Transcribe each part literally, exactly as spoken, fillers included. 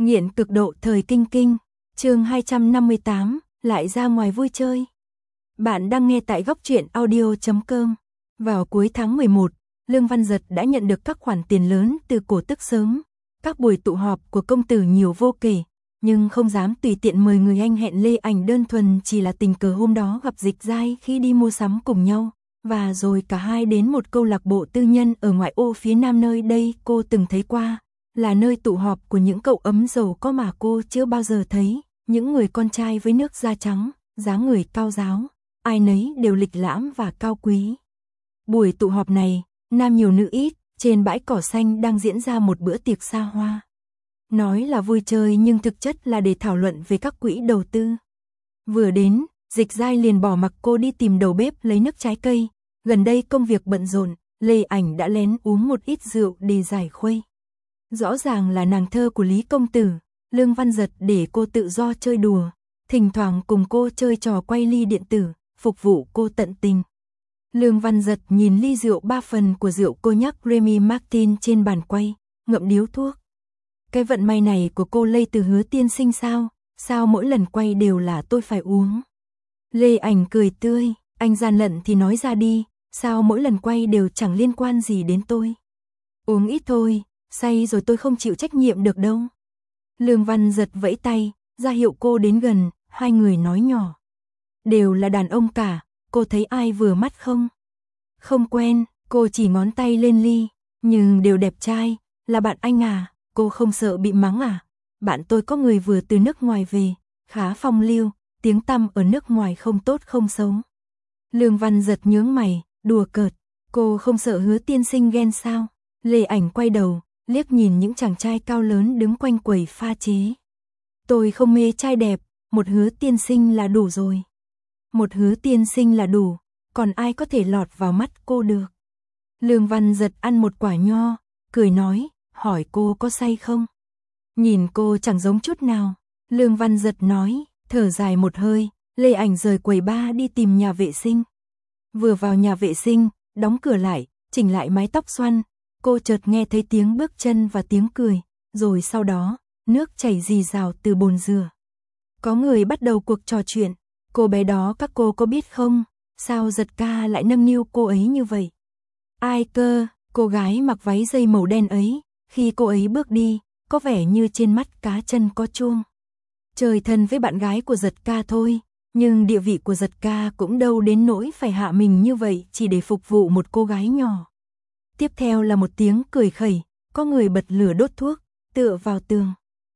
Nghiện cực độ thời kinh kinh, chương hai trăm năm mươi tám, lại ra ngoài vui chơi. Bạn đang nghe tại góc truyện audio chấm com. Vào cuối tháng mười một, Lương Văn Giật đã nhận được các khoản tiền lớn từ cổ tức sớm. Các buổi tụ họp của công tử nhiều vô kể, nhưng không dám tùy tiện mời người anh hẹn Lê Ảnh đơn thuần chỉ là tình cờ hôm đó gặp Dịch Giai khi đi mua sắm cùng nhau. Và rồi cả hai đến một câu lạc bộ tư nhân ở ngoại ô phía nam nơi đây cô từng thấy qua. Là nơi tụ họp của những cậu ấm giàu có mà cô chưa bao giờ thấy, những người con trai với nước da trắng, dáng người cao ráo, ai nấy đều lịch lãm và cao quý. Buổi tụ họp này, nam nhiều nữ ít, trên bãi cỏ xanh đang diễn ra một bữa tiệc xa hoa. Nói là vui chơi nhưng thực chất là để thảo luận về các quỹ đầu tư. Vừa đến, Dịch Giai liền bỏ mặc cô đi tìm đầu bếp lấy nước trái cây, gần đây công việc bận rộn, Lê Ảnh đã lén uống một ít rượu để giải khuây. Rõ ràng là nàng thơ của Lý Công Tử, Lương Văn Giật để cô tự do chơi đùa, thỉnh thoảng cùng cô chơi trò quay ly điện tử, phục vụ cô tận tình. Lương Văn Giật nhìn ly rượu ba phần của rượu cognac Remy Martin trên bàn quay, ngậm điếu thuốc. Cái vận may này của cô lây từ Hứa tiên sinh sao, sao mỗi lần quay đều là tôi phải uống. Lê Ảnh cười tươi, anh gian lận thì nói ra đi, sao mỗi lần quay đều chẳng liên quan gì đến tôi. Uống ít thôi. Say rồi tôi không chịu trách nhiệm được đâu. Lương Văn Giật vẫy tay, ra hiệu cô đến gần, hai người nói nhỏ. Đều là đàn ông cả, cô thấy ai vừa mắt không? Không quen, cô chỉ ngón tay lên ly, nhưng đều đẹp trai, là bạn anh à, cô không sợ bị mắng à? Bạn tôi có người vừa từ nước ngoài về, khá phong lưu, tiếng tăm ở nước ngoài không tốt không xấu. Lương Văn Giật nhướng mày, đùa cợt, cô không sợ Hứa tiên sinh ghen sao? Lê Ảnh quay đầu, liếc nhìn những chàng trai cao lớn đứng quanh quầy pha chế. Tôi không mê trai đẹp, một Hứa tiên sinh là đủ rồi. Một Hứa tiên sinh là đủ, còn ai có thể lọt vào mắt cô được. Lương Văn Giật ăn một quả nho, cười nói, hỏi cô có say không? Nhìn cô chẳng giống chút nào. Lương Văn Giật nói, thở dài một hơi, Lê Ảnh rời quầy ba đi tìm nhà vệ sinh. Vừa vào nhà vệ sinh, đóng cửa lại, chỉnh lại mái tóc xoăn. Cô chợt nghe thấy tiếng bước chân và tiếng cười, rồi sau đó, nước chảy rì rào từ bồn rửa. Có người bắt đầu cuộc trò chuyện, cô bé đó các cô có biết không, sao Giật ca lại nâng niu cô ấy như vậy? Ai cơ, cô gái mặc váy dây màu đen ấy, khi cô ấy bước đi, có vẻ như trên mắt cá chân có chuông. Trời thân với bạn gái của Giật ca thôi, nhưng địa vị của Giật ca cũng đâu đến nỗi phải hạ mình như vậy chỉ để phục vụ một cô gái nhỏ. Tiếp theo là một tiếng cười khẩy, có người bật lửa đốt thuốc, tựa vào tường.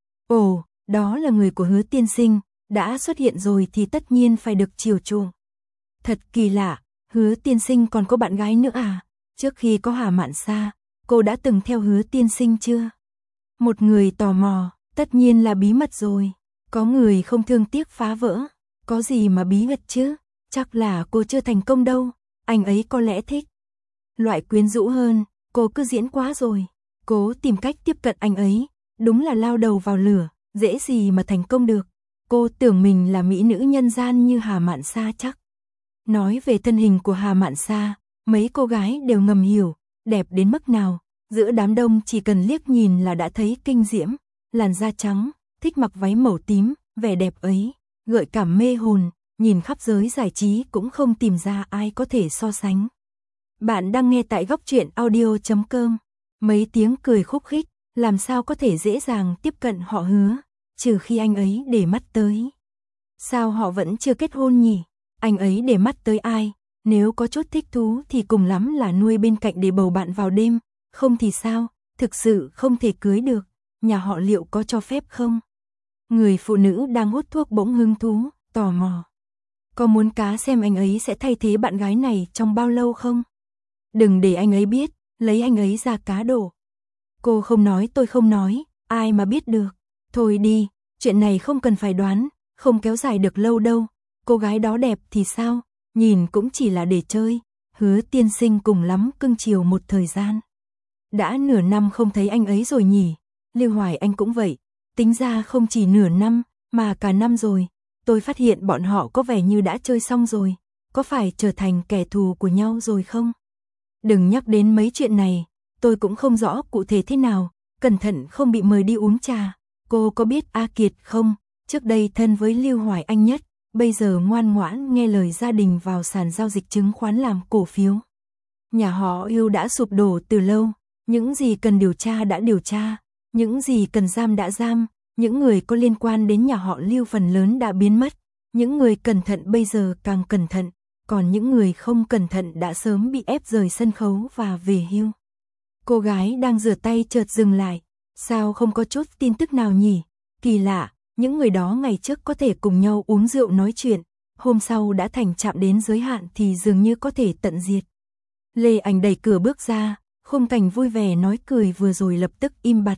Ồ, đó là người của Hứa tiên sinh, đã xuất hiện rồi thì tất nhiên phải được chiều chuộng. Thật kỳ lạ, Hứa tiên sinh còn có bạn gái nữa à? Trước khi có Hà Mạn Sa, cô đã từng theo Hứa tiên sinh chưa? Một người tò mò, tất nhiên là bí mật rồi. Có người không thương tiếc phá vỡ. Có gì mà bí mật chứ? Chắc là cô chưa thành công đâu, anh ấy có lẽ thích. Loại quyến rũ hơn, cô cứ diễn quá rồi. Cố tìm cách tiếp cận anh ấy, đúng là lao đầu vào lửa, dễ gì mà thành công được. Cô tưởng mình là mỹ nữ nhân gian như Hà Mạn Sa chắc. Nói về thân hình của Hà Mạn Sa, mấy cô gái đều ngầm hiểu, đẹp đến mức nào, giữa đám đông chỉ cần liếc nhìn là đã thấy kinh diễm, làn da trắng, thích mặc váy màu tím, vẻ đẹp ấy, gợi cảm mê hồn, nhìn khắp giới giải trí cũng không tìm ra ai có thể so sánh. Bạn đang nghe tại góc truyện audio chấm com. Mấy tiếng cười khúc khích, làm sao có thể dễ dàng tiếp cận họ Hứa, trừ khi anh ấy để mắt tới. Sao họ vẫn chưa kết hôn nhỉ? Anh ấy để mắt tới ai? Nếu có chút thích thú thì cùng lắm là nuôi bên cạnh để bầu bạn vào đêm, không thì sao? Thực sự không thể cưới được, nhà họ Liệu có cho phép không? Người phụ nữ đang hút thuốc bỗng hứng thú, tò mò. Có muốn cá xem anh ấy sẽ thay thế bạn gái này trong bao lâu không? Đừng để anh ấy biết, lấy anh ấy ra cá đổ. Cô không nói tôi không nói, ai mà biết được. Thôi đi, chuyện này không cần phải đoán, không kéo dài được lâu đâu. Cô gái đó đẹp thì sao, nhìn cũng chỉ là để chơi. Hứa tiên sinh cùng lắm cưng chiều một thời gian. Đã nửa năm không thấy anh ấy rồi nhỉ, Lưu Hoài Anh cũng vậy. Tính ra không chỉ nửa năm, mà cả năm rồi. Tôi phát hiện bọn họ có vẻ như đã chơi xong rồi. Có phải trở thành kẻ thù của nhau rồi không? Đừng nhắc đến mấy chuyện này, tôi cũng không rõ cụ thể thế nào, cẩn thận không bị mời đi uống trà. Cô có biết A Kiệt không? Trước đây thân với Lưu Hoài Anh nhất, bây giờ ngoan ngoãn nghe lời gia đình vào sàn giao dịch chứng khoán làm cổ phiếu. Nhà họ Yêu đã sụp đổ từ lâu, những gì cần điều tra đã điều tra, những gì cần giam đã giam, những người có liên quan đến nhà họ Lưu phần lớn đã biến mất, những người cẩn thận bây giờ càng cẩn thận, còn những người không cẩn thận đã sớm bị ép rời sân khấu và về hưu. Cô gái đang rửa tay chợt dừng lại, sao không có chút tin tức nào nhỉ? Kỳ lạ, những người đó ngày trước có thể cùng nhau uống rượu nói chuyện, hôm sau đã thành chạm đến giới hạn thì dường như có thể tận diệt. Lê Ảnh đẩy cửa bước ra, khung cảnh vui vẻ nói cười vừa rồi lập tức im bặt.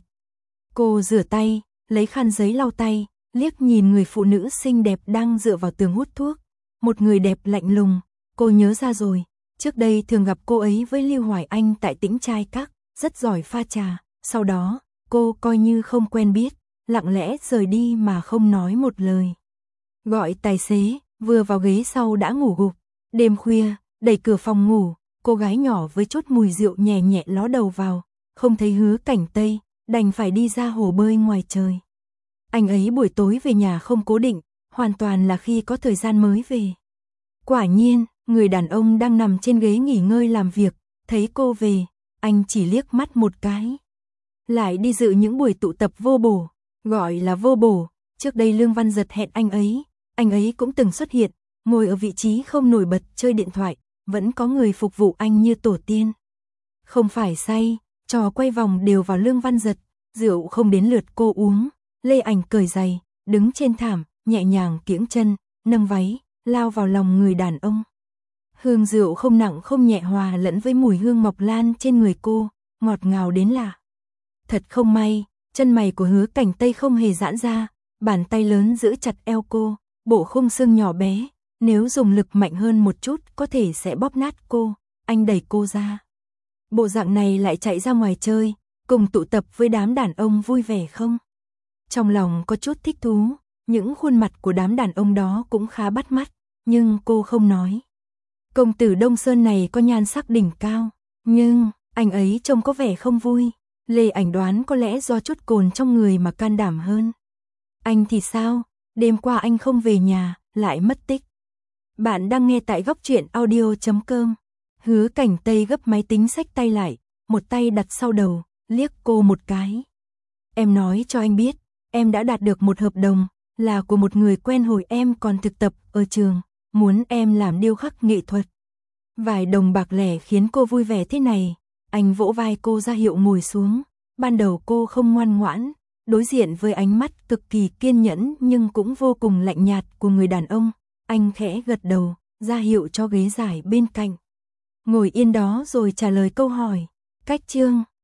Cô rửa tay, lấy khăn giấy lau tay, liếc nhìn người phụ nữ xinh đẹp đang dựa vào tường hút thuốc. Một người đẹp lạnh lùng, cô nhớ ra rồi, trước đây thường gặp cô ấy với Lưu Hoài Anh tại Tĩnh Trai Các, rất giỏi pha trà, sau đó, cô coi như không quen biết, lặng lẽ rời đi mà không nói một lời. Gọi tài xế, vừa vào ghế sau đã ngủ gục, đêm khuya, đẩy cửa phòng ngủ, cô gái nhỏ với chút mùi rượu nhẹ nhẹ ló đầu vào, không thấy Hứa Cảnh Tây, đành phải đi ra hồ bơi ngoài trời. Anh ấy buổi tối về nhà không cố định, hoàn toàn là khi có thời gian mới về. Quả nhiên, người đàn ông đang nằm trên ghế nghỉ ngơi làm việc, thấy cô về, anh chỉ liếc mắt một cái. Lại đi dự những buổi tụ tập vô bổ, gọi là vô bổ, trước đây Lương Văn Giật hẹn anh ấy, anh ấy cũng từng xuất hiện, ngồi ở vị trí không nổi bật chơi điện thoại, vẫn có người phục vụ anh như tổ tiên. Không phải say, trò quay vòng đều vào Lương Văn Giật, rượu không đến lượt cô uống, Lê Ảnh cởi giày, đứng trên thảm, nhẹ nhàng kiễng chân, nâng váy, lao vào lòng người đàn ông. Hương rượu không nặng không nhẹ hòa lẫn với mùi hương mọc lan trên người cô, ngọt ngào đến lạ. Thật không may, chân mày của Hứa Cảnh Tây không hề giãn ra, bàn tay lớn giữ chặt eo cô, bộ khung xương nhỏ bé, nếu dùng lực mạnh hơn một chút có thể sẽ bóp nát cô, anh đẩy cô ra. Bộ dạng này lại chạy ra ngoài chơi, cùng tụ tập với đám đàn ông vui vẻ không? Trong lòng có chút thích thú, những khuôn mặt của đám đàn ông đó cũng khá bắt mắt, nhưng cô không nói. Công tử Đông Sơn này có nhan sắc đỉnh cao, nhưng anh ấy trông có vẻ không vui. Lê Ảnh đoán có lẽ do chút cồn trong người mà can đảm hơn. Anh thì sao? Đêm qua anh không về nhà, lại mất tích. Bạn đang nghe tại góc truyện audio chấm com. Hứa Cảnh Tây gấp máy tính xách tay lại, một tay đặt sau đầu, liếc cô một cái. Em nói cho anh biết, em đã đạt được một hợp đồng, là của một người quen hồi em còn thực tập ở trường, muốn em làm điêu khắc nghệ thuật. Vài đồng bạc lẻ khiến cô vui vẻ thế này, anh vỗ vai cô ra hiệu ngồi xuống, ban đầu cô không ngoan ngoãn, đối diện với ánh mắt cực kỳ kiên nhẫn nhưng cũng vô cùng lạnh nhạt của người đàn ông, anh khẽ gật đầu, ra hiệu cho ghế dài bên cạnh. Ngồi yên đó rồi trả lời câu hỏi, cách chương.